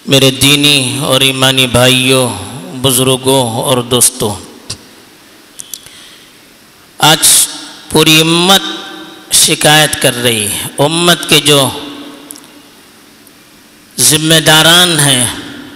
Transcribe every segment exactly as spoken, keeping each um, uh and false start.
میرے دینی اور ایمانی بھائیوں، بزرگوں اور دوستوں، آج پوری امت شکایت کر رہی ہے۔ امت کے جو ذمہ داران ہیں،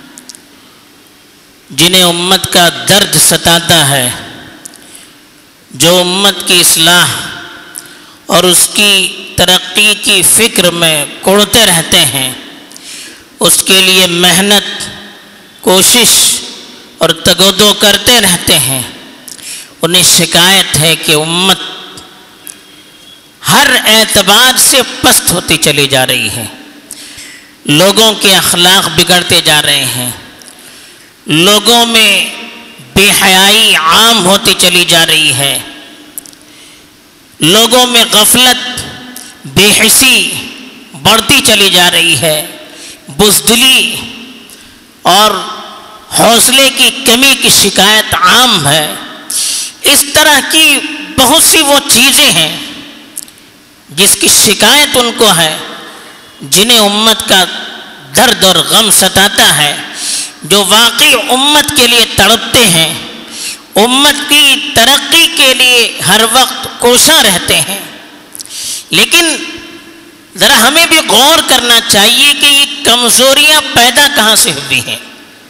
جنہیں امت کا درد ستاتا ہے، جو امت کی اصلاح اور اس کی ترقی کی فکر میں کوڑتے رہتے ہیں، اس کے لیے محنت، کوشش اور تگودو کرتے رہتے ہیں، انہیں شکایت ہے کہ امت ہر اعتبار سے پست ہوتی چلی جا رہی ہے۔ لوگوں کے اخلاق بگڑتے جا رہے ہیں، لوگوں میں بے حیائی عام ہوتی چلی جا رہی ہے، لوگوں میں غفلت، بے حسی بڑھتی چلی جا رہی ہے، بزدلی اور حوصلے کی کمی کی شکایت عام ہے۔ اس طرح کی بہت سی وہ چیزیں ہیں جس کی شکایت ان کو ہے، جنہیں امت کا درد اور غم ستاتا ہے، جو واقعی امت کے لیے تڑپتے ہیں، امت کی ترقی کے لیے ہر وقت کوشاں رہتے ہیں۔ لیکن ذرا ہمیں بھی غور کرنا چاہیے کہ یہ کمزوریاں پیدا کہاں سے ہوئی ہیں۔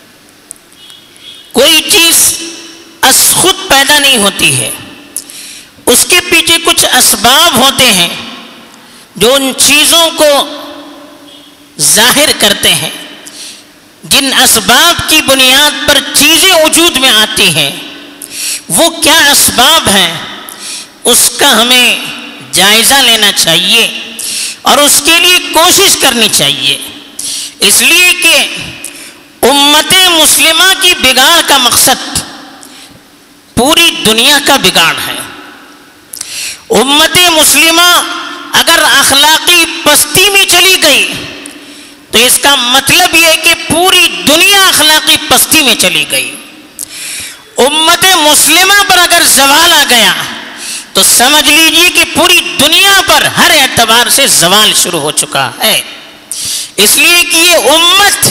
کوئی چیز از خود پیدا نہیں ہوتی ہے، اس کے پیچھے کچھ اسباب ہوتے ہیں جو ان چیزوں کو ظاہر کرتے ہیں۔ جن اسباب کی بنیاد پر چیزیں وجود میں آتی ہیں، وہ کیا اسباب ہیں، اس کا ہمیں جائزہ لینا چاہیے اور اس کے لیے کوشش کرنی چاہیے۔ اس لیے کہ امت مسلمہ کی بگاڑ کا مقصد پوری دنیا کا بگاڑ ہے۔ امت مسلمہ اگر اخلاقی پستی میں چلی گئی تو اس کا مطلب یہ کہ پوری دنیا اخلاقی پستی میں چلی گئی۔ امت مسلمہ پر اگر زوال آ گیا تو سمجھ لیجیے کہ پوری دنیا پر ہر اعتبار سے زوال شروع ہو چکا ہے۔ اس لیے کہ یہ امت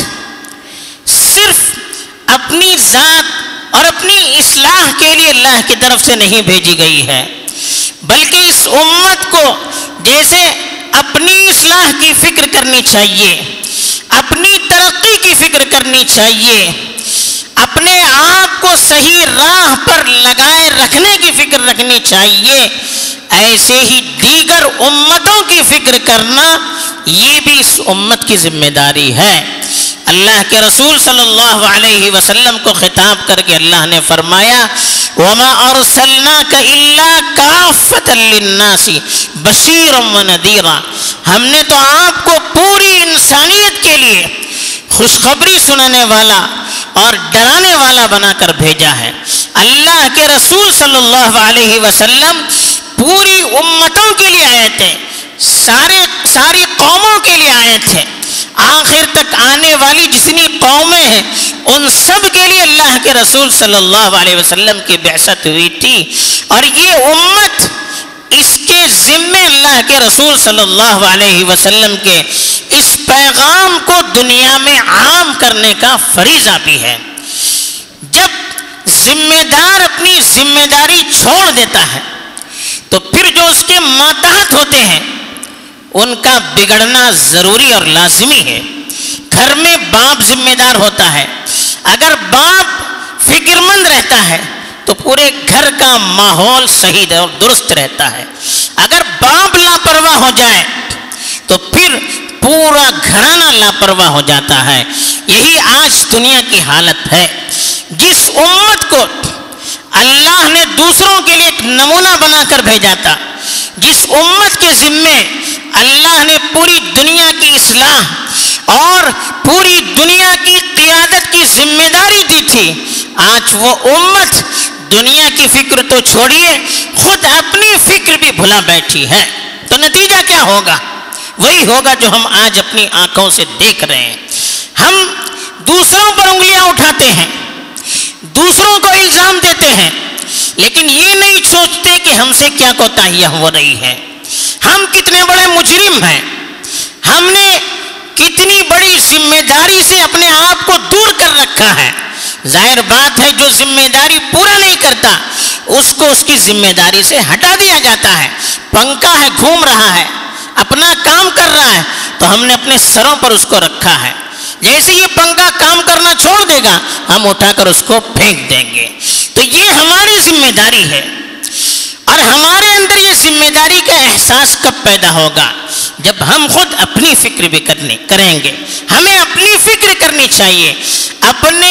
صرف اپنی ذات اور اپنی اصلاح کے لیے اللہ کی طرف سے نہیں بھیجی گئی ہے، بلکہ اس امت کو جیسے اپنی اصلاح کی فکر کرنی چاہیے، اپنی ترقی کی فکر کرنی چاہیے، اپنے آپ کو صحیح راہ پر لگائے رکھنے کی فکر رکھنی چاہیے، ایسے ہی دیگر امتوں کی فکر کرنا یہ بھی اس امت کی ذمہ داری ہے۔ اللہ کے رسول صلی اللہ علیہ وسلم کو خطاب کر کے اللہ نے فرمایا وَمَا أَرْسَلْنَاكَ إِلَّا كَافَّةً لِلنَّاسِ بَشِيرًا وَنَذِيرًا، ہم نے تو آپ کو پوری انسانیت کے لیے خوشخبری سنانے والا اور ڈرانے والا بنا کر بھیجا ہے۔ اللہ کے رسول صلی اللہ علیہ وسلم پوری امتوں کے لیے آئے تھے، سارے ساری قوموں کے لیے آئے تھے، آخر تک آنے والی جتنی قومیں ہیں ان سب کے لیے اللہ کے رسول صلی اللہ علیہ وسلم کی بعثت ہوئی تھی، اور یہ امت اس کے ذمے اللہ کے رسول صلی اللہ علیہ وسلم کے اس پیغام کو دنیا میں عام کرنے کا فریضہ بھی ہے۔ جب ذمہ دار اپنی ذمہ داری چھوڑ دیتا ہے تو پھر جو اس کے ماتحت ہوتے ہیں ان کا بگڑنا ضروری اور لازمی ہے۔ گھر میں باپ ذمہ دار ہوتا ہے، اگر باپ فکر مند رہتا ہے تو پورے گھر کا ماحول صحیح اور درست رہتا ہے۔ اگر باپ لاپرواہ ہو جائے تو پھر پورا گھرانہ لاپرواہ ہو جاتا ہے۔ یہی آج دنیا کی حالت ہے۔ جس امت کو اللہ نے دوسروں کے لیے ایک نمونہ بنا کر بھیجا تھا، جس امت کے ذمے اللہ نے پوری دنیا کی اصلاح اور پوری دنیا کی قیادت کی ذمہ داری دی تھی، آج وہ امت دنیا کی فکر تو چھوڑیے خود اپنی فکر بھی بھلا بیٹھی ہے۔ تو نتیجہ کیا ہوگا؟ وہی ہوگا جو ہم آج اپنی آنکھوں سے دیکھ رہے ہیں۔ ہم دوسروں پر انگلیاں اٹھاتے ہیں، دوسروں کو الزام دیتے ہیں، لیکن یہ نہیں سوچتے کہ ہم سے کیا کوتاہیاں ہو رہی ہیں، ہم کتنے بڑے مجرم ہیں۔ ہم نے کتنی بڑی ذمہ داری سے اپنے آپ کو دور کر رکھا ہے. ظاہر بات ہے جو ذمہ داری پورا نہیں کرتا اس کو اس کی ذمہ داری سے ہٹا دیا جاتا ہے. پنکھا ہے گھوم رہا ہے اپنا کام کر رہا ہے تو ہم نے اپنے سروں پر اس کو رکھا ہے. جیسے یہ پنکھا کام کرنا چھوڑ دے گا ہم اٹھا کر اس کو پھینک دیں گے. تو یہ ہماری ذمہ داری ہے. اور ہمارے اندر یہ ذمہ داری کا احساس کب پیدا ہوگا؟ جب ہم خود اپنی فکر بھی کرنے کریں گے. ہمیں اپنی فکر کرنی چاہیے اپنے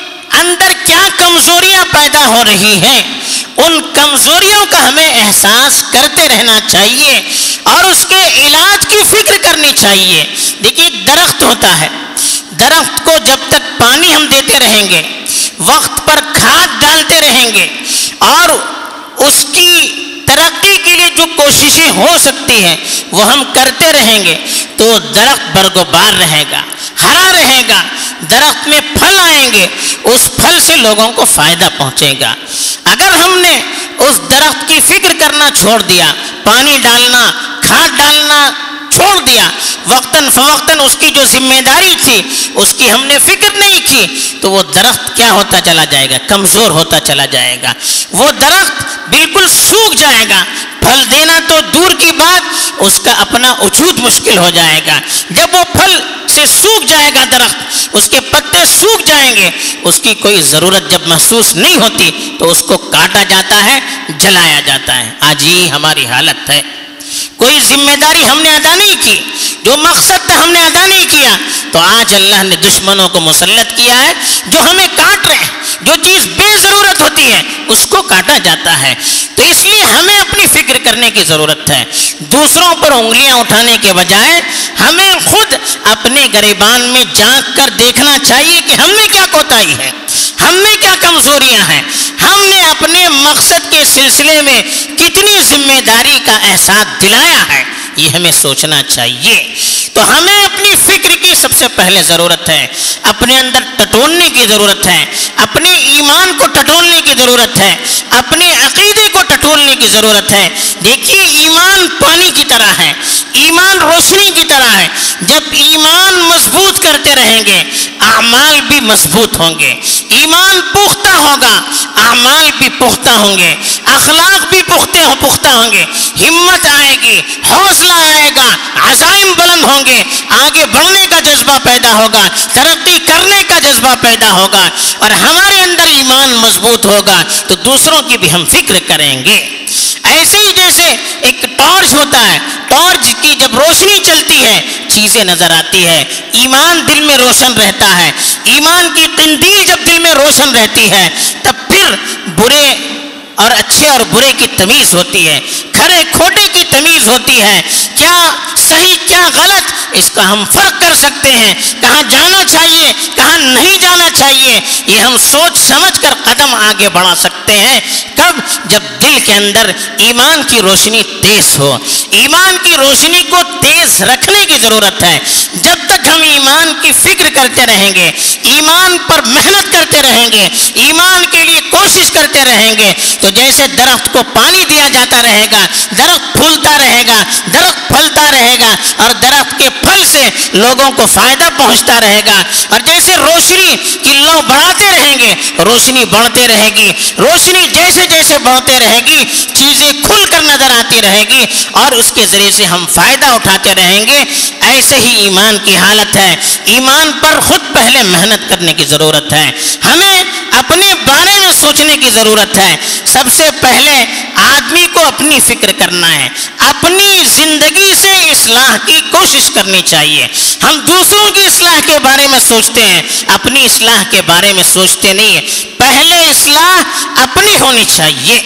اندر کیا کمزوریاں پیدا ہو رہی ہیں ان کمزوریوں کا ہمیں احساس کرتے رہنا چاہیے اور اس کے علاج کی فکر کرنی چاہیے. دیکھیے درخت ہوتا ہے, درخت کو جب تک پانی ہم دیتے رہیں گے, وقت پر کھاد ڈالتے رہیں گے اور اس کی ترقی کے لیے جو کوششیں ہو سکتی ہیں وہ ہم کرتے رہیں گے تو درخت برگوبار رہے گا, ہرا رہے گا, درخت میں پھل آئیں گے, اس پھل سے لوگوں کو فائدہ پہنچے گا. اگر ہم نے اس درخت کی فکر کرنا چھوڑ دیا, پانی ڈالنا, کھاد ڈالنا چھوڑ دیا, وقتاً فوقتاً اس کی جو ذمہ داری تھی اس کی ہم نے فکر نہیں کی تو وہ درخت کیا ہوتا چلا جائے گا؟ کمزور ہوتا چلا جائے گا. وہ درخت بالکل سوکھ جائے گا, پھل دینا تو دور کی بات اس کا اپنا وجود مشکل ہو جائے گا. جب وہ پھل سے سوکھ جائے گا درخت, اس کے پتے سوکھ جائیں گے, اس کی کوئی ضرورت جب محسوس نہیں ہوتی تو اس کو کاٹا جاتا ہے, جلایا جاتا ہے. آج یہ ہماری حالت ہے. کوئی ذمہ داری ہم نے ادا نہیں کی, جو مقصد تھا ہم نے ادا نہیں کیا تو آج اللہ نے دشمنوں کو مسلط کیا ہے جو ہمیں کاٹ رہے ہیں. جو چیز بے ضرورت ہوتی ہے اس کو کاٹا جاتا ہے. تو اس لیے ہمیں اپنی فکر کرنے کی ضرورت ہے. دوسروں پر انگلیاں اٹھانے کے بجائے ہمیں خود اپنے گریبان میں جھانک کر دیکھنا چاہیے کہ ہم میں کیا کوتاہی ہے, ہم میں کیا کمزوریاں ہیں, ہم نے اپنے مقصد کے سلسلے میں کتنی ذمہ داری کا احساس دلایا ہے, یہ ہمیں سوچنا چاہیے. تو ہمیں اپنی فکر کی سب سے پہلے ضرورت ہے, اپنے اندر ٹٹولنے کی ضرورت ہے, اپنے ایمان کو ٹٹولنے کی ضرورت ہے, اپنے عقیدے کو ٹٹولنے کی ضرورت ہے. دیکھیے ایمان پانی کی طرح ہے, ایمان روشنی کی طرح ہے. جب ایمان مضبوط کرتے رہیں گے اعمال بھی مضبوط ہوں گے, ایمان پختہ ہوگا اعمال بھی پختہ ہوں گے, اخلاق بھی پختہ پختہ ہوں گے, ہمت آئے گی, حوصلہ آئے گا, عزائم بلند ہوں گے, آگے بڑھنے کا جذبہ پیدا ہوگا, ترقی کرنے کا جذبہ پیدا ہوگا اور ہمارے اندر ایمان مضبوط ہوگا تو دوسروں کی بھی ہم فکر کریں گے. ایسے ہی جیسے ایک ٹارچ ہوتا ہے, ٹارچ کی جب روشنی چلتی ہے چیزیں نظر آتی ہے, ایمان دل میں روشن رہتا ہے. ایمان کی قندیل جب دل میں روشن رہتی ہے تب پھر برے اور اچھے اور برے کی تمیز ہوتی ہے, کھرے کھوٹے کی تمیز ہوتی ہے, کیا صحیح کیا غلط اس کا ہم فرق کر سکتے ہیں, کہاں جانا چاہیے کہاں نہیں جانا چاہیے یہ ہم سوچ سمجھ کر قدم آگے بڑھا سکتے ہیں. کب؟ جب دل کے اندر ایمان کی روشنی تیز ہو. ایمان کی روشنی کو تیز رکھنے کی ضرورت ہے. جب تک ہم ایمان کی فکر کرتے رہیں گے, ایمان پر محنت کرتے رہیں گے, ایمان کے لیے کوشش کرتے رہیں گے تو جیسے درخت کو پانی دیا جاتا رہے گا, درخت پھولتا رہے گا, درخت پھلتا رہے گا اور درخت کے پھل سے لوگوں کو فائدہ پہنچتا رہے گا. اور جیسے روشنی کی لو بڑھاتے رہیں گے روشنی بڑھتے رہے گی, روشنی جیسے جیسے بڑھتے رہے گی چیزیں کھل کر نظر آتی رہے گی اور اس کے ذریعے سے ہم فائدہ اٹھاتے رہیں گے. ایسے ہی ایمان کی حالت ہے. ایمان پر خود پہلے محنت کرنے کی ضرورت ہے, ہمیں اپنے بارے میں سوچنے کی ضرورت ہے. سب سے پہلے آدمی کو اپنی فکر کرنا ہے, اپنی زندگی سے اصلاح کی کوشش کرنی چاہیے. ہم دوسروں کی اصلاح کے بارے میں سوچتے ہیں, اپنی اصلاح کے بارے میں سوچتے نہیں ہیں. پہلے اصلاح اپنی ہونی چاہیے,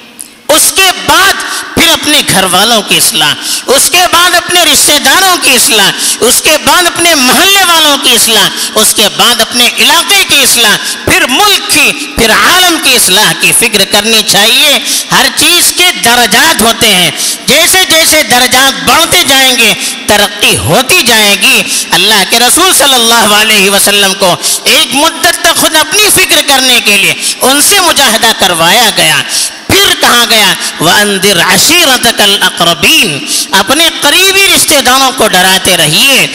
اس کے بعد پھر اپنے گھر والوں کی اصلاح, اس کے بعد اپنے رشتہ داروں کی اصلاح, اس کے بعد اپنے محلے والوں کی اصلاح, اس کے بعد اپنے علاقے کی اصلاح, پھر ملک کی, پھر عالم کی اصلاح کی فکر کرنی چاہیے. ہر چیز کے درجات ہوتے ہیں, جیسے جیسے درجات بڑھتے جائیں گے ترقی ہوتی جائے گی. اللہ کے رسول صلی اللہ علیہ وسلم کو ایک مدت تک خود اپنی فکر کرنے کے لیے ان سے مجاہدہ کروایا گیا. پھر کہا گیا وَأَنذِرْ عَشِيرَتَكَ الْأَقْرَبِينَ, اپنے قریبی رشتہ داروں کو ڈراتے رہیے. پھر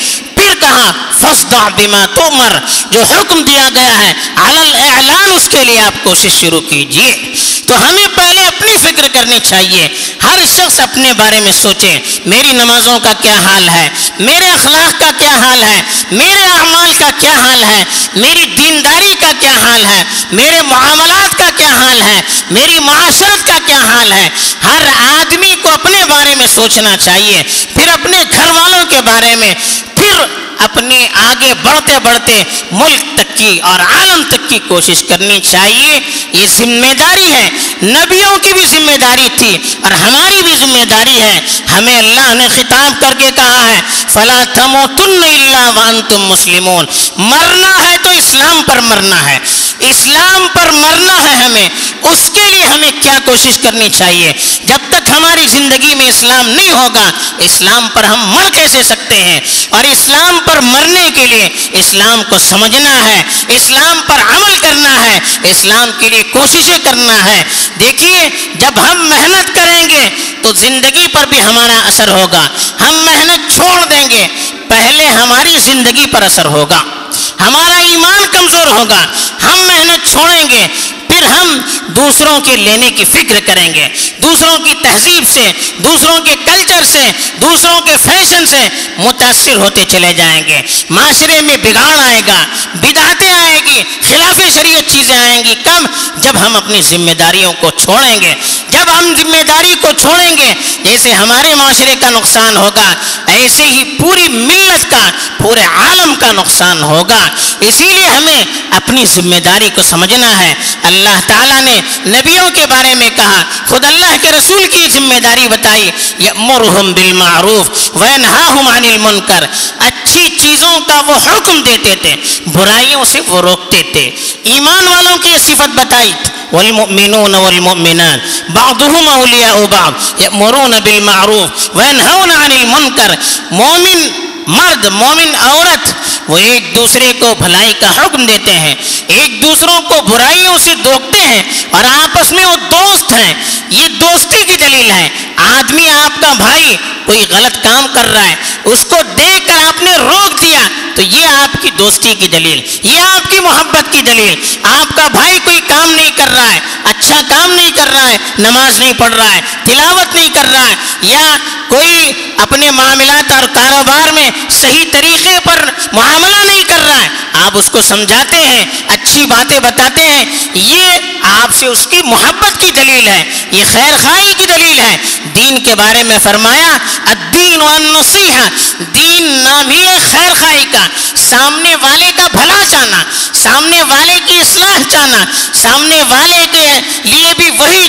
پھر کہا فاصدع بما تؤمر، جو حکم دیا گیا ہے علی الاعلان اس کے لیے آپ کوشش شروع کیجیے۔ تو ہمیں پہلے اپنی فکر کرنی چاہیے، ہر شخص اپنے بارے میں سوچے، میری نمازوں کا کیا حال ہے، میرے اخلاق کا کیا حال ہے، میرے اعمال کا کیا حال ہے، میری دینداری کا کیا حال ہے، میرے معاملات کا کیا حال ہے، میری معاشرت کا کیا حال ہے۔ ہر آدمی کو اپنے بارے میں سوچنا چاہیے، پھر اپنے گھر والوں کے بارے میں، پھر اپنے آگے بڑھتے بڑھتے ملک تک کی اور عالم تک کی کوشش کرنی چاہیے۔ یہ ذمہ داری ہے، نبیوں کی بھی ذمہ داری تھی اور ہماری بھی ذمہ داری ہے۔ ہمیں اللہ نے خطاب کر کے کہا ہے فَلَا تَمُوتُنَّ إِلَّا وَأَنْتُمْ مُسْلِمُونَ، مرنا ہے تو اسلام پر مرنا ہے، اسلام پر مرنا ہے ہمیں۔ اس کے لیے ہمیں کیا کوشش کرنی چاہیے؟ جب تک ہماری زندگی میں اسلام نہیں ہوگا، اسلام پر ہم مر کیسے سکتے ہیں؟ اور اسلام پر مرنے کے لیے اسلام کو سمجھنا ہے، اسلام پر عمل کرنا ہے، اسلام کے لیے کوششیں کرنا ہے۔ دیکھیے جب ہم محنت کریں گے تو زندگی پر بھی ہمارا اثر ہوگا، ہم محنت چھوڑ دیں گے پہلے ہماری زندگی پر اثر ہوگا، ہمارا ایمان کمزور ہوگا۔ ہم محنت چھوڑیں گے پھر ہم دوسروں کے لینے کی فکر کریں گے، دوسروں کی تہذیب سے، دوسروں کے کلچر سے، دوسروں کے فیشن سے متاثر ہوتے چلے جائیں گے۔ معاشرے میں بگاڑ آئے گا، بدعتیں آئے گی، خلاف شریعت چیزیں آئیں گی۔ کم جب ہم اپنی ذمہ داریوں کو چھوڑیں گے، جب ہم ذمہ داری کو چھوڑیں گے، جیسے ہمارے معاشرے کا نقصان ہوگا ایسے ہی پوری ملت کا، پورے عالم کا نقصان ہوگا۔ اسی لیے ہمیں اپنی ذمہ داری کو سمجھنا ہے۔ اللہ تعالیٰ نے نبیوں کے بارے میں کہا، خود اللہ کے رسول کی ذمہ داری بتائی، یأمرہم بالمعروف وینہاہم عن المنکر، اچھی چیزوں کا وہ حکم دیتے تھے، برائیوں سے وہ روکتے تھے۔ ایمان والوں کی صفت بتائی، والمؤمنون والمؤمنات بعضهم اولیاء بعض یأمرون بالمعروف وینہون عن المنکر، مومن مرد مومن عورت وہ ایک دوسرے کو بھلائی کا حکم دیتے ہیں، ایک دوسروں کو برائیوں سے روکتے ہیں اور آپس میں وہ دوست ہیں۔ یہ دوستی کی دلیل ہے۔ آدمی آپ کا بھائی کوئی غلط کام کر رہا ہے، اس کو دیکھ کر آپ نے روک دیا تو یہ آپ کی دوستی کی دلیل، یہ آپ کی محبت کی دلیل۔ آپ کا بھائی کوئی کام نہیں کر رہا ہے، اچھا کام نہیں کر رہا ہے، نماز نہیں پڑھ رہا ہے، تلاوت نہیں کر رہا ہے، یا کوئی اپنے معاملات اور کاروبار میں صحیح طریقے پر معاملہ نہیں کر رہا ہے، آپ اس کو سمجھاتے ہیں، اچھی باتیں بتاتے ہیں، یہ آپ سے اس کی محبت کی دلیل ہے، یہ خیر خواہی کی دلیل ہے۔ دین کے بارے میں فرمایا الدین والنصیحہ، دین نام ہی ہے خیر خواہی کا، سامنے والے کا بھلا چاہنا، سامنے والے کی اصلاح چاہنا، سامنے والے کے لیے بھی وہی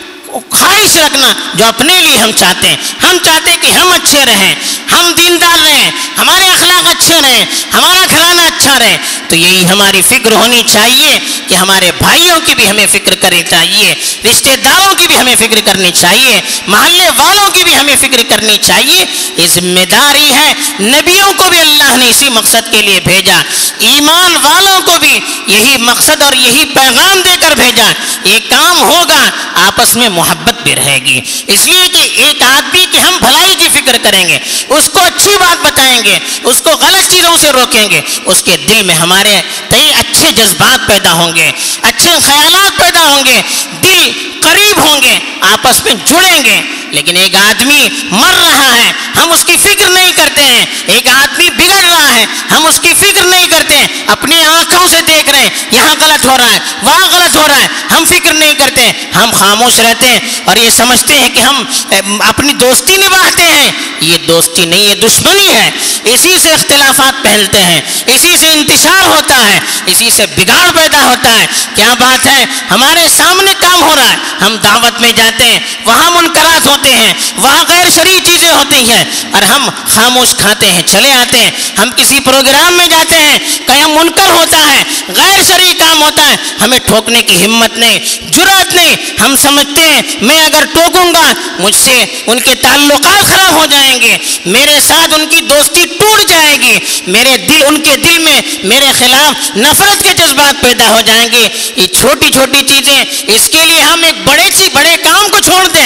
خواہش رکھنا جو اپنے لیے ہم چاہتے ہیں۔ ہم چاہتے ہیں کہ ہم اچھے رہیں، ہم دیندار رہیں، ہمارے اخلاق اچھے رہیں، ہمارا گھرانہ اچھا رہے۔ تو یہی ہماری فکر ہونی چاہیے کہ ہمارے بھائیوں کی بھی ہمیں فکر کرنی چاہیے، رشتہ داروں کی بھی ہمیں فکر کرنی چاہیے، محلے والوں کی بھی ہمیں فکر کرنی چاہیے۔ یہ ذمہ داری ہے۔ نبیوں کو بھی اللہ نے اسی مقصد کے لیے بھیجا، ایمان والوں کو بھی یہی مقصد اور یہی پیغام دے کر بھیجا۔ یہ کام ہوگا آپس میں محبت بھی رہے گی، اس لیے کہ ایک آدمی کی ہم بھلائی کی فکر کریں گے، اس کو اچھی بات بتائیں گے، اس کو غلط چیزوں سے روکیں گے، اس کے دل میں ہمارے کئی اچھے جذبات پیدا ہوں گے، اچھے خیالات پیدا ہوں گے، دل قریب ہوں گے، آپس میں جڑیں گے۔ لیکن ایک آدمی مر رہا ہے، ہم اس کی فکر نہیں کرتے ہیں، ایک آدمی بگڑ رہا ہے، ہم اس کی فکر نہیں کرتے ہیں، اپنی آنکھوں سے دیکھ رہے ہیں یہاں غلط ہو رہا ہے، وہاں غلط ہو رہا ہے، ہم فکر نہیں کرتے، ہم خاموش رہتے ہیں اور یہ سمجھتے ہیں کہ ہم اپنی دوستی نبھاتے ہیں۔ یہ دوستی نہیں، یہ دشمنی ہے۔ اسی سے اختلافات پھیلتے ہیں، اسی سے انتشار ہوتا ہے، اسی سے بگاڑ پیدا ہوتا ہے۔ کیا بات ہے، ہمارے سامنے کام ہو رہا ہے، ہم دعوت میں جاتے ہیں، وہاں منکرات ہوتے ہیں، وہاں غیر شرعی چیزیں ہوتی ہیں اور ہم خاموش کھاتے ہیں، چلے آتے ہیں۔ ہم کسی پروگرام میں جاتے ہیں، کہیں منکر ہوتا ہے، غیر شرعی کام ہوتا ہے، ہمیں ٹھوکنے کی ہمت نہیں، جرأت نہیں۔ ہم سمجھتے ہیں میں اگر ٹوکوں گا مجھ سے ان کے تعلقات خراب ہو جائیں گے، میرے ساتھ ان کی دوستی ٹوٹ جائے گی، میرے دل ان کے دل میں میرے خلاف نفرت کے جذبات پیدا ہو جائیں گے۔ یہ چھوٹی چھوٹی چیزیں، اس کے لیے ہم ایک بڑے سی بڑے کام کو چھوڑ دیں،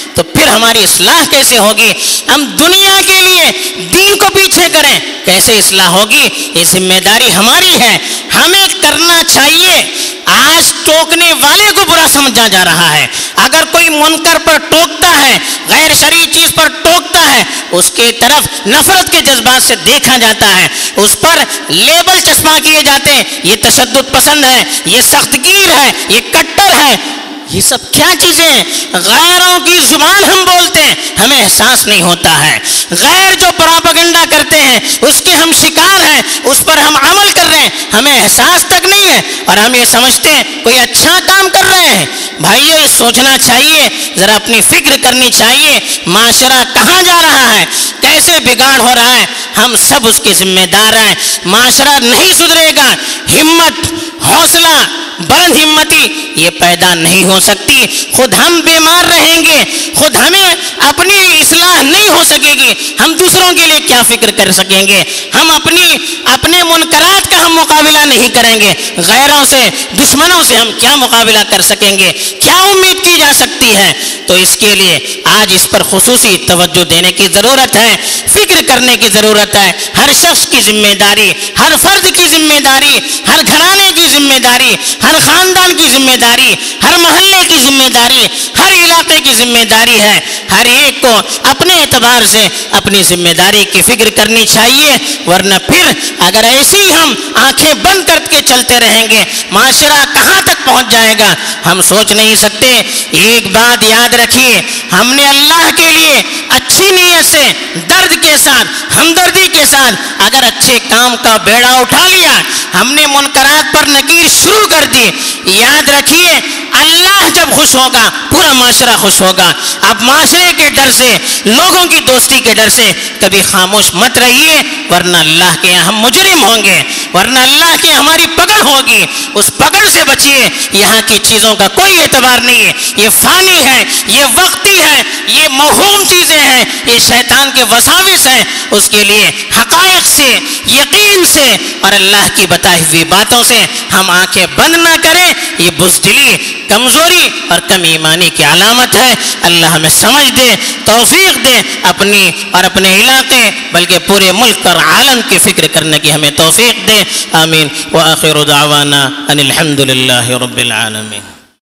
تو پھر ہماری اصلاح کیسے ہوگی؟ ہم دنیا کے لیے دین کو پیچھے کریں، کیسے اصلاح ہوگی؟ یہ ذمہ داری ہماری ہے، ہمیں کرنا چاہیے۔ آج ٹوکنے والے کو برا سمجھا جا رہا ہے، اگر کوئی منکر پر ٹوکتا ہے، غیر شرعی چیز پر ٹوکتا ہے، اس کے طرف نفرت کے جذبات سے دیکھا جاتا ہے، اس پر لیبل چسپاں کیے جاتے ہیں، یہ تشدد پسند ہے، یہ سخت گیر ہے، یہ کٹر ہے۔ یہ سب کیا چیزیں ہیں؟ غیروں کی زبان ہم بولتے ہیں، ہمیں احساس نہیں ہوتا ہے۔ غیر جو پراپیگنڈا کرتے ہیں اس کے ہم شکار ہیں، اس پر ہم عمل کر رہے ہیں، ہمیں احساس تک نہیں ہے، اور ہم یہ سمجھتے ہیں کوئی اچھا کام کر رہے ہیں۔ بھائیو، یہ سوچنا چاہیے، ذرا اپنی فکر کرنی چاہیے، معاشرہ کہاں جا رہا ہے، کیسے بگاڑ ہو رہا ہے، ہم سب اس کے ذمہ دار ہیں۔ معاشرہ نہیں سدھرے گا، ہمت، حوصلہ، بلند ہمتی یہ پیدا نہیں ہو سکتی، خود ہم بیمار رہیں گے، خود ہمیں اپنی اصلاح نہیں ہو سکے گی، ہم دوسروں کے لیے کیا فکر کر سکیں گے؟ ہم اپنی اپنے منکرات کا ہم مقابلہ نہیں کریں گے، غیروں سے، دشمنوں سے ہم کیا مقابلہ کر سکیں گے؟ کیا امید کی جا سکتی ہے؟ تو اس کے لیے آج اس پر خصوصی توجہ دینے کی ضرورت ہے، فکر کرنے کی ضرورت ہے۔ ہر شخص کی ذمہ داری، ہر فرد کی ذمہ داری، ہر گھرانے کی ذمہ داری، ہر خاندان کی ذمہ داری، ہر محلے کی ذمہ داری، ہر علاقے کی ذمہ داری ہے۔ ہر ایک کو اپنے اعتبار سے اپنی ذمہ داری کی فکر کرنی چاہیے، ورنہ پھر اگر ایسی ہم آنکھیں بند کر کے چلتے رہیں گے، معاشرہ کہاں تک پہنچ جائے گا ہم سوچ نہیں سکتے۔ ایک بات یاد رکھیے، ہم نے اللہ کے لیے اچھی نیت سے، درد کے ساتھ، ہمدردی کے ساتھ اگر اچھے کام کا بیڑا اٹھا لیا، ہم نے منکرات پر نکیر شروع کر دی، یاد رکھیے اللہ جب خوش ہوگا پورا معاشرہ خوش ہوگا۔ اب معاشرے کے ڈر سے، لوگوں کی دوستی کے ڈر سے کبھی خاموش مت رہیے، ورنہ اللہ کے ہم مجرم ہوں گے، ورنہ اللہ کی ہماری پکڑ ہوگی۔ اس پکڑ سے بچیے، یہاں کی چیزوں کا کوئی اعتبار نہیں ہے، یہ فانی ہے، یہ وقتی ہے، یہ موہوم چیزیں ہیں، یہ شیطان کے وساوس ہیں۔ اس کے لیے حقائق سے، یقین سے اور اللہ کی بتائی ہوئی باتوں سے ہم آنکھیں بند نہ کریں، یہ بزدلی، کمزوری اور کم ایمانی کی علامت ہے۔ اللہ ہمیں سمجھ دے، توفیق دے، اپنی اور اپنے علاقے بلکہ پورے ملک اور عالم کی فکر کرنے کی ہمیں توفیق دے۔ آمین۔ وآخر دعوانا ان الحمد للہ رب العالمین۔